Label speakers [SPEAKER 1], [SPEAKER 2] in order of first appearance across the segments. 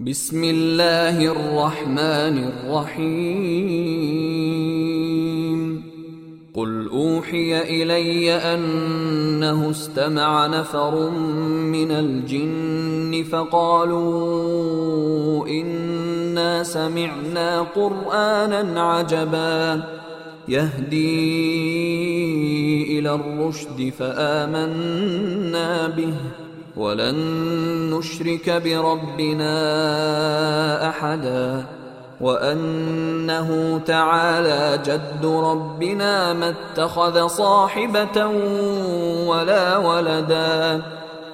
[SPEAKER 1] بسم الله الرحمن الرحيم قل أوحي إلي أنه استمع نفر من الجن فقالوا إنا سمعنا قرآنا عجبا يهدي إلى الرشد فآمنا به ولن نشرك بربنا أحدا وأنه تعالى جد ربنا ما اتخذ صاحبة ولا ولدا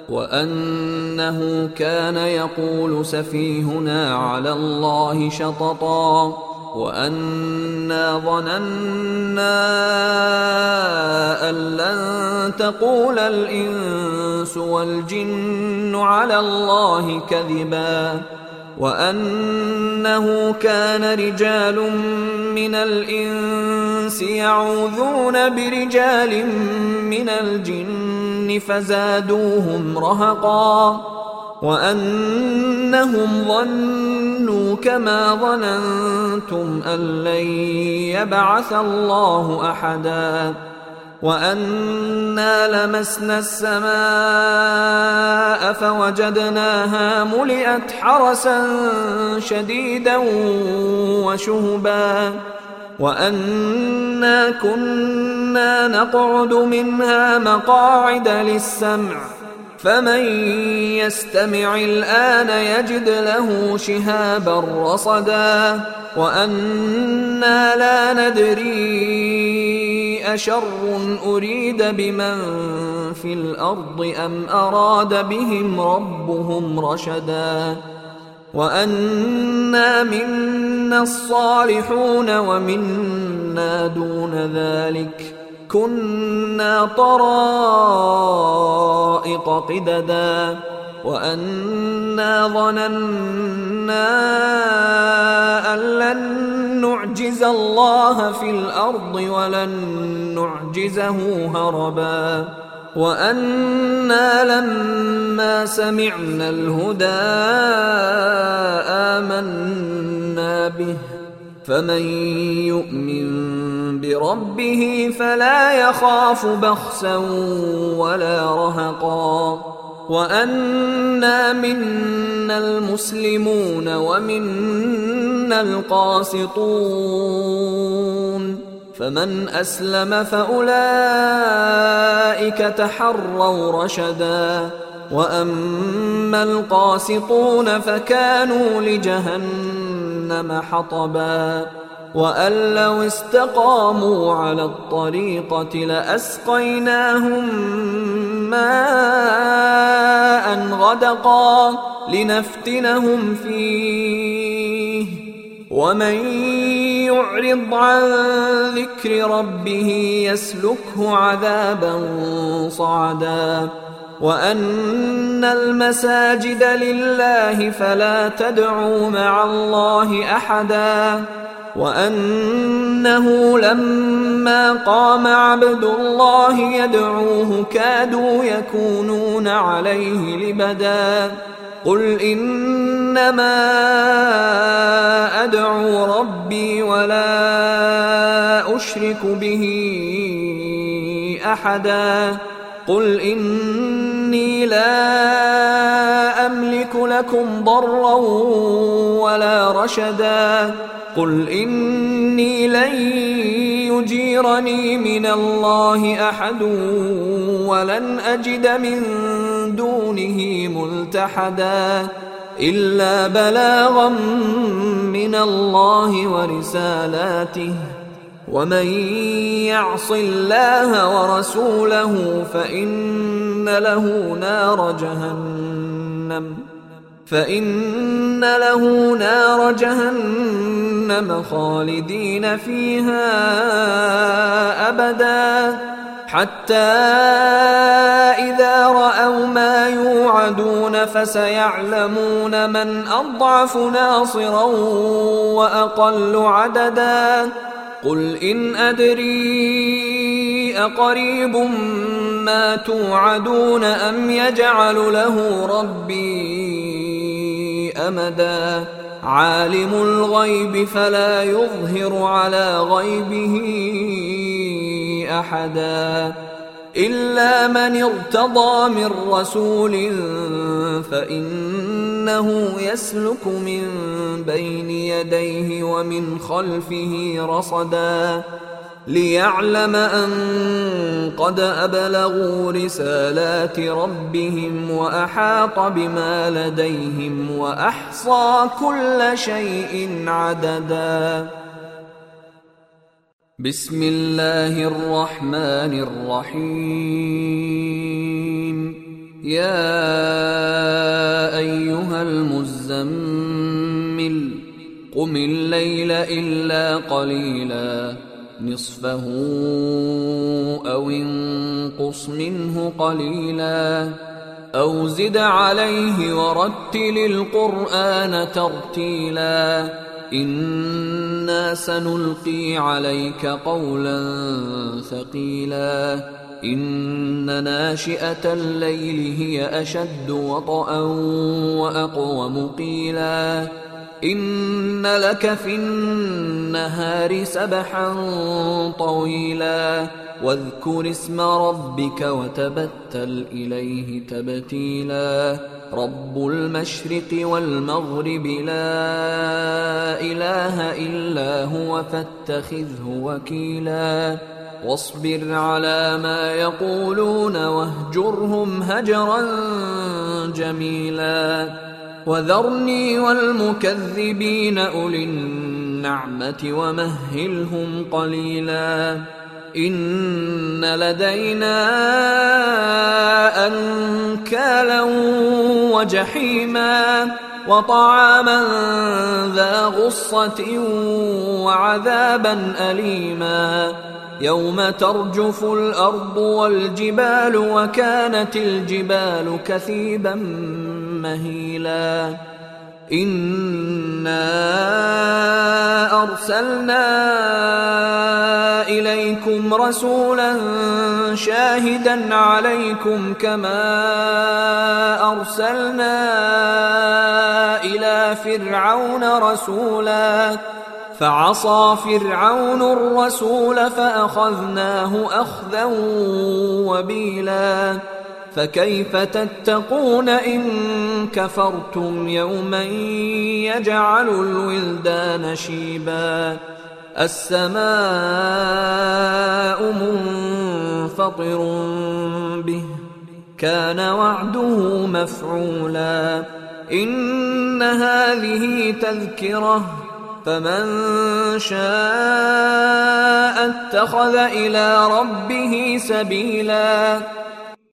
[SPEAKER 1] وأنه كان يقول سفيهنا على الله شططا وأنا ظننا أن لن تقول الإنس والجن على الله كذبا وأنه كان رجال من الإنس يعوذون برجال من الجن فزادوهم رهقا وأنهم ظنوا كما ظننتم أن لن يبعث الله أحدا وأنا لمسنا السماء فوجدناها ملئت حرسا شديدا وشهبا وأنا كنا نقعد منها مقاعد للسمع فمن يستمع الآن يجد له شهابا رصدا وأنا لا ندري أشر أريد بمن في الأرض أم أراد بهم ربهم رشدا وأنا منا الصالحون ومنا دون ذلك كنا طرائق قددا وأنا ظننا أن لن نعجز الله في الأرض ولن نعجزه هربا وأنا لما سمعنا الهدى آمنا به فمن يؤمن بربه فلا يخاف بخسا ولا رهقا وأنا منا المسلمون ومنا القاسطون فمن أسلم فأولئك تحروا رشدا وأما القاسطون فكانوا لجهنم حطبا وأن لو استقاموا على الطريقة لأسقيناهم ماء غدقا لنفتنهم فيه ومن يعرض عن ذكر ربه يسلكه عذابا صعدا وأن المساجد لله فلا تدعوا مع الله أحدا وأنه لما قام عبد الله يدعوه كادوا يكونون عليه لبدا قل إنما أدعو ربي ولا أشرك به أحدا قل إني لا أملك لكم ضرا ولا رشدا قل إني لن يجيرني من الله أحد ولن أجد من دونه ملتحدا إلا بلاغا من الله ورسالاته ومن يعص الله ورسوله فإن له نار جهنم خالدين فيها أبدا حتى إذا رأوا ما يوعدون فسيعلمون من أضعف ناصرا وأقل عددا قل إن أدري أقريب ما توعدون أم يجعل له ربي أمدا عالم الغيب فلا يظهر على غيبه أحدا إلا من ارتضى من رسول فإنه يسلك من بين يديه ومن خلفه رصدا ليعلم أن قد أبلغوا رسالات ربهم وأحاط بما لديهم وأحصى كل شيء عددا. بسم الله الرحمن الرحيم. يا أيها المزمل قم الليل إلا قليلا نصفه أو انقص منه قليلا أو زد عليه ورتل القرآن ترتيلا إنا سنلقي عليك قولا ثقيلا إن ناشئة الليل هي أشد وطئا وأقوم قيلا إن لك في النهار سبحا طويلا واذكر اسم ربك وتبتل إليه تبتيلا رب المشرق والمغرب لا إله إلا هو فاتخذه وكيلا واصبر على ما يقولون واهجرهم هجرا جميلا وذرني والمكذبين أولي النعمة ومهلهم قليلا إن لدينا أنكالا وجحيما وطعاما ذا غصة وعذابا أليما يوم ترجف الأرض والجبال وكانت الجبال كثيبا مهيلا إنا أرسلنا إليكم رسولا شاهدا عليكم كما أرسلنا إلى فرعون رسولا فعصى فرعون الرسول فأخذناه أخذا وبيلا فكيف تتقون إن كفرتم يوما يجعل الولدان شيبا السماء منفطر به كان وعده مفعولا إن هذه تذكرة فمن شاء اتخذ إلى ربه سبيلا